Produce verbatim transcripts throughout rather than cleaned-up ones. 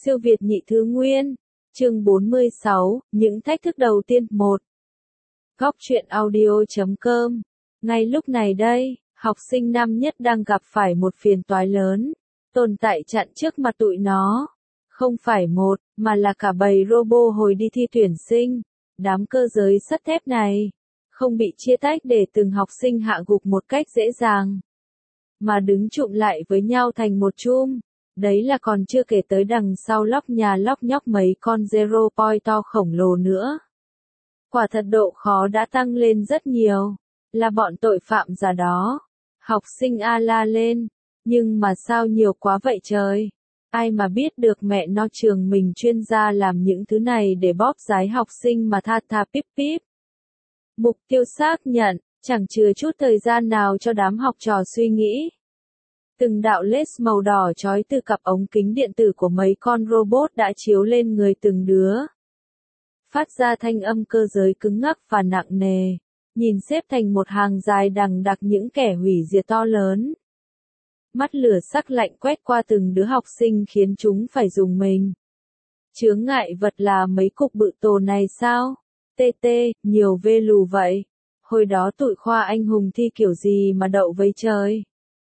Siêu Việt nhị thứ nguyên. Chương bốn mươi sáu, những thách thức đầu tiên. một. Góc truyện audio chấm com. Ngay lúc này đây, học sinh năm nhất đang gặp phải một phiền toái lớn. Tồn tại chặn trước mặt tụi nó. Không phải một, mà là cả bầy robot hồi đi thi tuyển sinh. Đám cơ giới sắt thép này không bị chia tách để từng học sinh hạ gục một cách dễ dàng, mà đứng trụm lại với nhau thành một chum. Đấy là còn chưa kể tới đằng sau lóc nhà lóc nhóc mấy con zero point to khổng lồ nữa. Quả thật độ khó đã tăng lên rất nhiều. Là bọn tội phạm già đó. Học sinh a la lên. Nhưng mà sao nhiều quá vậy trời? Ai mà biết được mẹ nó trường mình chuyên gia làm những thứ này để bóp giái học sinh mà tha tha píp píp. Mục tiêu xác nhận, chẳng chừa chút thời gian nào cho đám học trò suy nghĩ. Từng đạo led màu đỏ chói từ cặp ống kính điện tử của mấy con robot đã chiếu lên người từng đứa. Phát ra thanh âm cơ giới cứng ngắc và nặng nề, nhìn xếp thành một hàng dài đằng đặc những kẻ hủy diệt to lớn. Mắt lửa sắc lạnh quét qua từng đứa học sinh khiến chúng phải rùng mình. Chướng ngại vật là mấy cục bự tổ này sao? Tê tê, nhiều vê lù vậy. Hồi đó tụi khoa anh hùng thi kiểu gì mà đậu với trời?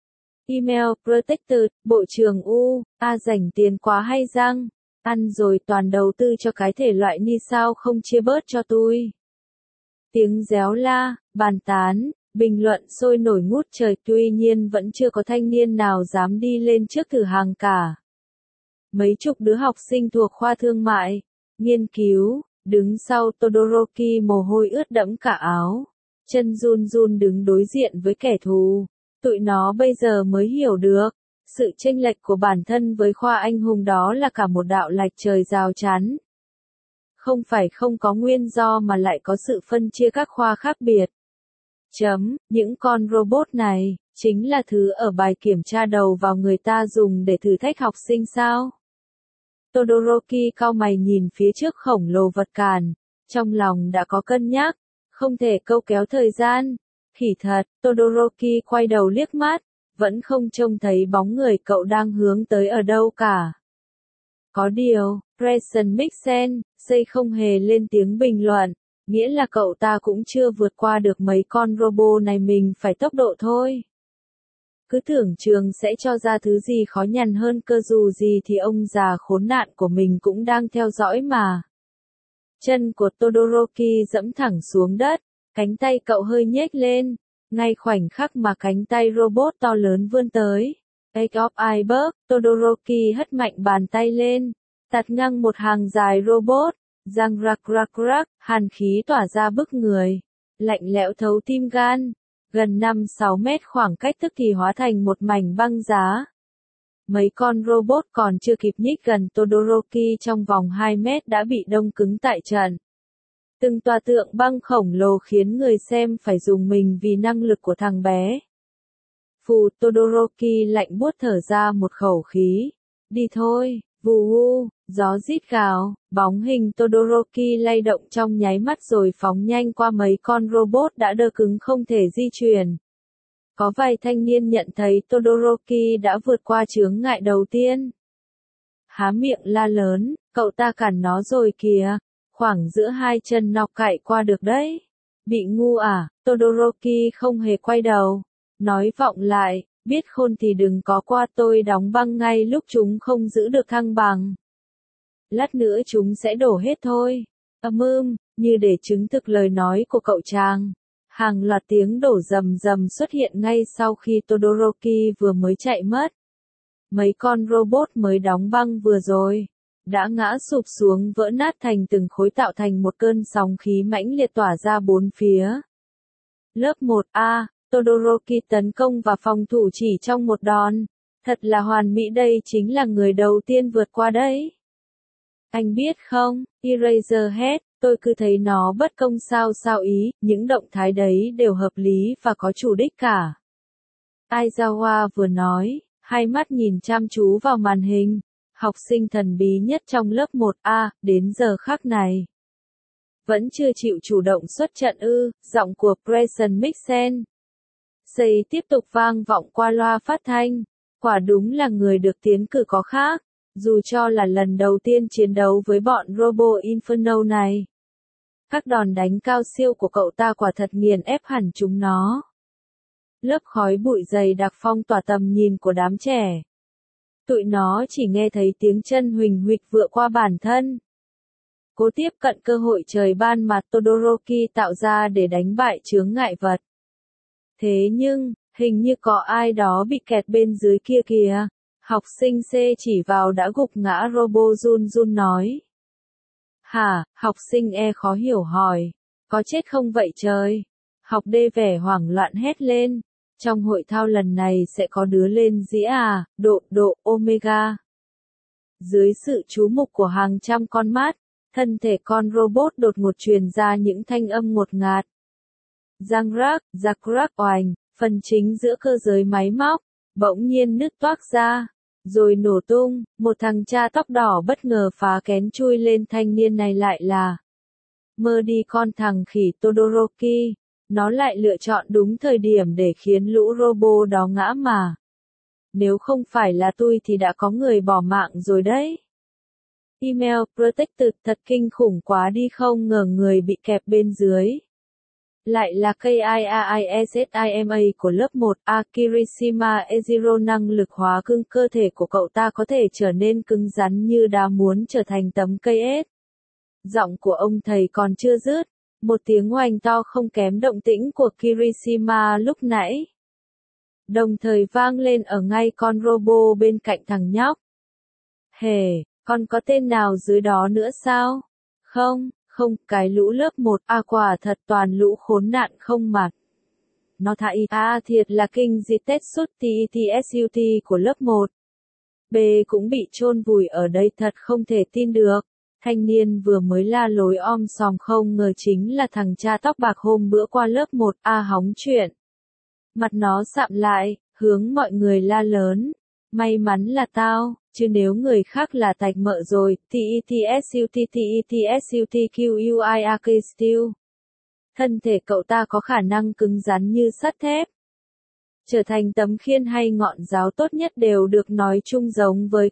Email Protected, Bộ trưởng U, a rảnh tiền quá hay răng? Ăn rồi toàn đầu tư cho cái thể loại ni sao không chia bớt cho tôi. Tiếng réo la, bàn tán, bình luận sôi nổi ngút trời, tuy nhiên vẫn chưa có thanh niên nào dám đi lên trước thử hàng cả. Mấy chục đứa học sinh thuộc khoa thương mại, nghiên cứu, đứng sau Todoroki mồ hôi ướt đẫm cả áo, chân run run đứng đối diện với kẻ thù. Tụi nó bây giờ mới hiểu được, sự chênh lệch của bản thân với khoa anh hùng đó là cả một đạo lạch trời rào chắn. Không phải không có nguyên do mà lại có sự phân chia các khoa khác biệt. Chấm, những con robot này, chính là thứ ở bài kiểm tra đầu vào người ta dùng để thử thách học sinh sao? Todoroki cau mày nhìn phía trước khổng lồ vật cản, trong lòng đã có cân nhắc, không thể câu kéo thời gian. Khỉ thật, Todoroki quay đầu liếc mắt, vẫn không trông thấy bóng người cậu đang hướng tới ở đâu cả. Có điều, Preston Mixen, xây không hề lên tiếng bình luận, nghĩa là cậu ta cũng chưa vượt qua được mấy con robot này, mình phải tốc độ thôi. Cứ tưởng trường sẽ cho ra thứ gì khó nhằn hơn cơ, dù gì thì ông già khốn nạn của mình cũng đang theo dõi mà. Chân của Todoroki dẫm thẳng xuống đất, cánh tay cậu hơi nhếch lên, ngay khoảnh khắc mà cánh tay robot to lớn vươn tới. Age of Iceberg, Todoroki hất mạnh bàn tay lên, tạt ngang một hàng dài robot, răng rạc rạc rạc, hàn khí tỏa ra bức người, lạnh lẽo thấu tim gan, gần năm sáu mét khoảng cách tức thì hóa thành một mảnh băng giá. Mấy con robot còn chưa kịp nhích gần Todoroki trong vòng hai mét đã bị đông cứng tại trận. Từng tòa tượng băng khổng lồ khiến người xem phải rùng mình vì năng lực của thằng bé. Phù, Todoroki lạnh buốt thở ra một khẩu khí. Đi thôi, vù vù, gió rít gào, bóng hình Todoroki lay động trong nháy mắt rồi phóng nhanh qua mấy con robot đã đơ cứng không thể di chuyển. Có vài thanh niên nhận thấy Todoroki đã vượt qua chướng ngại đầu tiên. Há miệng la lớn, cậu ta cản nó rồi kìa. Khoảng giữa hai chân nó cạy qua được đấy. Bị ngu à? Todoroki không hề quay đầu. Nói vọng lại, biết khôn thì đừng có qua, tôi đóng băng ngay lúc chúng không giữ được thăng bằng. Lát nữa chúng sẽ đổ hết thôi. Ầm ưm, như để chứng thực lời nói của cậu chàng. Hàng loạt tiếng đổ rầm rầm xuất hiện ngay sau khi Todoroki vừa mới chạy mất. Mấy con robot mới đóng băng vừa rồi đã ngã sụp xuống vỡ nát thành từng khối, tạo thành một cơn sóng khí mãnh liệt tỏa ra bốn phía. Lớp một A, Todoroki tấn công và phòng thủ chỉ trong một đòn. Thật là hoàn mỹ, đây chính là người đầu tiên vượt qua đấy. Anh biết không, Eraserhead, tôi cứ thấy nó bất công sao sao ý, những động thái đấy đều hợp lý và có chủ đích cả. Aizawa vừa nói, hai mắt nhìn chăm chú vào màn hình. Học sinh thần bí nhất trong lớp một A, đến giờ khắc này vẫn chưa chịu chủ động xuất trận ư? Giọng của Preston Mixen Xây tiếp tục vang vọng qua loa phát thanh. Quả đúng là người được tiến cử có khác. Dù cho là lần đầu tiên chiến đấu với bọn Robo Inferno này, các đòn đánh cao siêu của cậu ta quả thật nghiền ép hẳn chúng nó. Lớp khói bụi dày đặc phong tỏa tầm nhìn của đám trẻ. Tụi nó chỉ nghe thấy tiếng chân huỳnh huỵch vựa qua bản thân. Cố tiếp cận cơ hội trời ban mà Todoroki tạo ra để đánh bại chướng ngại vật. Thế nhưng, hình như có ai đó bị kẹt bên dưới kia kìa. Học sinh C chỉ vào đã gục ngã Robo run run nói. Hả, học sinh E khó hiểu hỏi. Có chết không vậy trời? Học D vẻ hoảng loạn hét lên. Trong hội thao lần này sẽ có đứa lên dĩa à, độ, độ, Omega. Dưới sự chú mục của hàng trăm con mắt, thân thể con robot đột ngột truyền ra những thanh âm ngột ngạt. Răng rác, rạc rác oành, phần chính giữa cơ giới máy móc, bỗng nhiên nứt toác ra, rồi nổ tung, một thằng cha tóc đỏ bất ngờ phá kén chui lên thanh niên này lại là. Mơ đi con thằng khỉ Todoroki, nó lại lựa chọn đúng thời điểm để khiến lũ robo đó ngã mà. Nếu không phải là tôi thì đã có người bỏ mạng rồi đấy. Email Protected thật kinh khủng quá đi không ngờ người bị kẹp bên dưới. Lại là KIAISSIMA của lớp một A Kirishima Eziro năng lực hóa cứng cơ thể của cậu ta có thể trở nên cứng rắn như đá muốn trở thành tấm cây ếch. Giọng của ông thầy còn chưa dứt, một tiếng oanh to không kém động tĩnh của Kirishima lúc nãy. Đồng thời vang lên ở ngay con robo bên cạnh thằng nhóc. Hề, còn có tên nào dưới đó nữa sao? Không, không, cái lũ lớp một A quả thật toàn lũ khốn nạn không mặt. Nó thải A thiệt là kinh dị tết sút TETSUT của lớp một. B cũng bị chôn vùi ở đây thật không thể tin được. Thanh niên vừa mới la lối om sòm không ngờ chính là thằng cha tóc bạc hôm bữa qua lớp một A hóng chuyện. Mặt nó sạm lại, hướng mọi người la lớn. May mắn là tao, chứ nếu người khác là tạch mợ rồi, TETSUT TETSUT QUIAK Steel. Thân thể cậu ta có khả năng cứng rắn như sắt thép. Trở thành tấm khiên hay ngọn giáo tốt nhất đều được nói chung giống với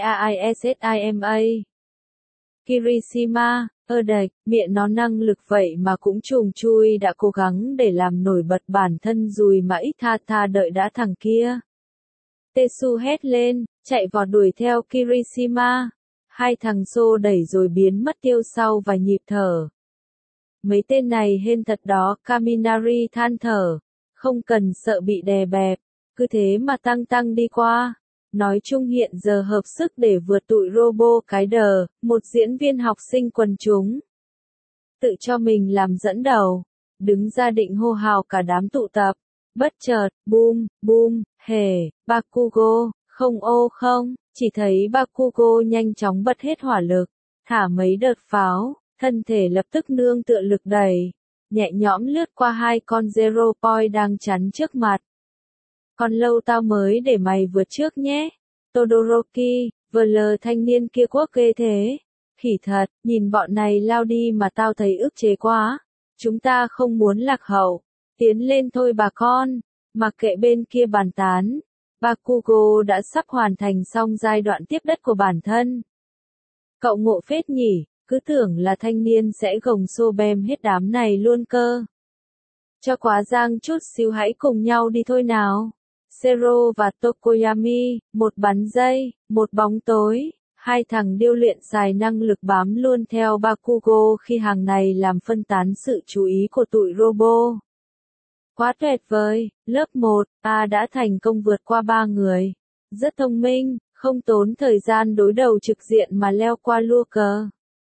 KIAISSIMA. Kirishima, ơ đạch, miệng nó năng lực vậy mà cũng trùng chui đã cố gắng để làm nổi bật bản thân rồi mà ít tha tha đợi đã thằng kia. Tetsu hét lên, chạy vọt đuổi theo Kirishima. Hai thằng xô đẩy rồi biến mất tiêu sau vài nhịp thở. Mấy tên này hên thật đó, Kaminari than thở. Không cần sợ bị đè bẹp, cứ thế mà tăng tăng đi qua. Nói chung hiện giờ hợp sức để vượt tụi robo cái đờ, một diễn viên học sinh quần chúng. Tự cho mình làm dẫn đầu, đứng ra định hô hào cả đám tụ tập. Bất chợt, boom, boom, hề, Bakugo, không ô không, chỉ thấy Bakugo nhanh chóng bật hết hỏa lực, thả mấy đợt pháo, thân thể lập tức nương tựa lực đẩy, nhẹ nhõm lướt qua hai con Zero Point đang chắn trước mặt. Còn lâu tao mới để mày vượt trước nhé. Todoroki, vờ lờ thanh niên kia quốc ghê thế. Khỉ thật, nhìn bọn này lao đi mà tao thấy ức chế quá. Chúng ta không muốn lạc hậu. Tiến lên thôi bà con. Mặc kệ bên kia bàn tán. Bakugo đã sắp hoàn thành xong giai đoạn tiếp đất của bản thân. Cậu ngộ phết nhỉ, cứ tưởng là thanh niên sẽ gồng xô bem hết đám này luôn cơ. Cho quá giang chút xíu hãy cùng nhau đi thôi nào. Zero và Tokoyami, một bắn dây, một bóng tối, hai thằng điêu luyện xài năng lực bám luôn theo Bakugo khi hàng này làm phân tán sự chú ý của tụi robo. Quá tuyệt vời, lớp một A đã thành công vượt qua ba người. Rất thông minh, không tốn thời gian đối đầu trực diện mà leo qua lua cờ.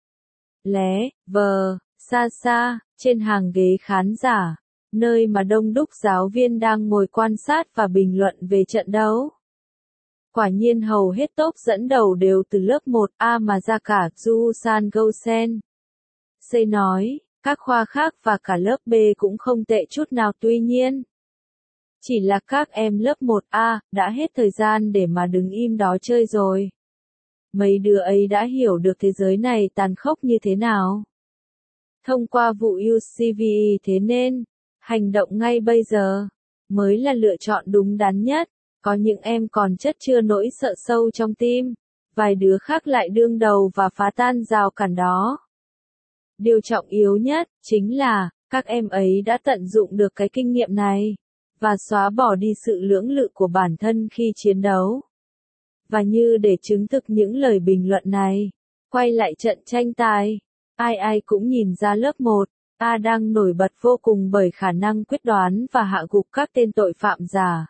Lé, vờ, xa xa, trên hàng ghế khán giả. Nơi mà đông đúc giáo viên đang ngồi quan sát và bình luận về trận đấu. Quả nhiên hầu hết top dẫn đầu đều từ lớp một A mà ra cả Jusan Gosen. Sei nói, các khoa khác và cả lớp B cũng không tệ chút nào tuy nhiên. Chỉ là các em lớp một A đã hết thời gian để mà đứng im đó chơi rồi. Mấy đứa ấy đã hiểu được thế giới này tàn khốc như thế nào. Thông qua vụ u xê vê e thế nên, hành động ngay bây giờ, mới là lựa chọn đúng đắn nhất, có những em còn chất chưa nỗi sợ sâu trong tim, vài đứa khác lại đương đầu và phá tan rào cản đó. Điều trọng yếu nhất, chính là, các em ấy đã tận dụng được cái kinh nghiệm này, và xóa bỏ đi sự lưỡng lự của bản thân khi chiến đấu. Và như để chứng thực những lời bình luận này, quay lại trận tranh tài, ai ai cũng nhìn ra lớp một A đang nổi bật vô cùng bởi khả năng quyết đoán và hạ gục các tên tội phạm giả.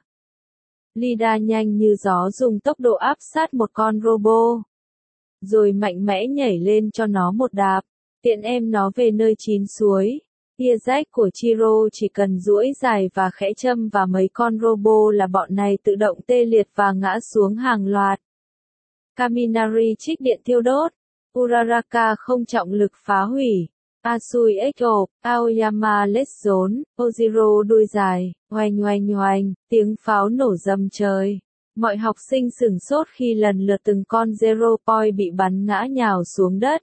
Lydia nhanh như gió dùng tốc độ áp sát một con robot, rồi mạnh mẽ nhảy lên cho nó một đạp, tiện em nó về nơi chín suối. Tia rách của Chiro chỉ cần duỗi dài và khẽ châm vào mấy con robot là bọn này tự động tê liệt và ngã xuống hàng loạt. Kaminari trích điện thiêu đốt, Uraraka không trọng lực phá hủy, Asui Echo, Aoyama lết rốn, Ojiro đuôi dài, oanh oanh oanh, tiếng pháo nổ rầm trời. Mọi học sinh sửng sốt khi lần lượt từng con Zero Point bị bắn ngã nhào xuống đất.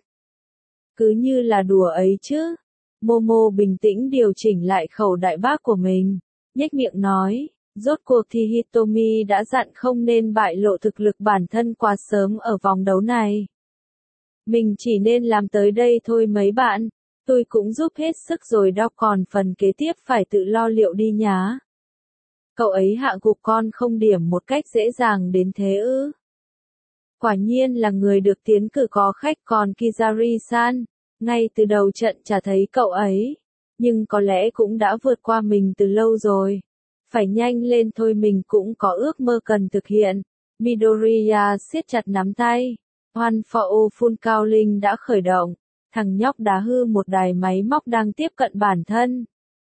Cứ như là đùa ấy chứ. Momo bình tĩnh điều chỉnh lại khẩu đại bác của mình, nhếch miệng nói, rốt cuộc thì Hitomi đã dặn không nên bại lộ thực lực bản thân quá sớm ở vòng đấu này. Mình chỉ nên làm tới đây thôi mấy bạn, tôi cũng giúp hết sức rồi đó, còn phần kế tiếp phải tự lo liệu đi nhá. Cậu ấy hạ gục con không điểm một cách dễ dàng đến thế ư? Quả nhiên là người được tiến cử có khách, còn Kizari-san, ngay từ đầu trận chả thấy cậu ấy, nhưng có lẽ cũng đã vượt qua mình từ lâu rồi. Phải nhanh lên thôi, mình cũng có ước mơ cần thực hiện. Midoriya siết chặt nắm tay. One for All Full Cao Linh đã khởi động. Thằng nhóc đá hư một đài máy móc đang tiếp cận bản thân,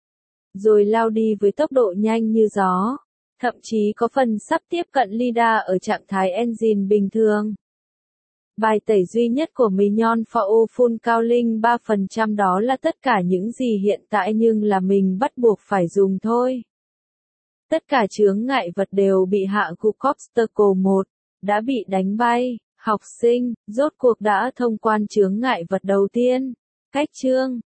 rồi lao đi với tốc độ nhanh như gió. Thậm chí có phần sắp tiếp cận Lydia ở trạng thái engine bình thường. Bài tẩy duy nhất của Minion for All Full Cao Linh ba phần trăm đó là tất cả những gì hiện tại nhưng là mình bắt buộc phải dùng thôi. Tất cả chướng ngại vật đều bị hạ gục. Obstacle một đã bị đánh bay. Học sinh, rốt cuộc đã thông quan chướng ngại vật đầu tiên. Cách chương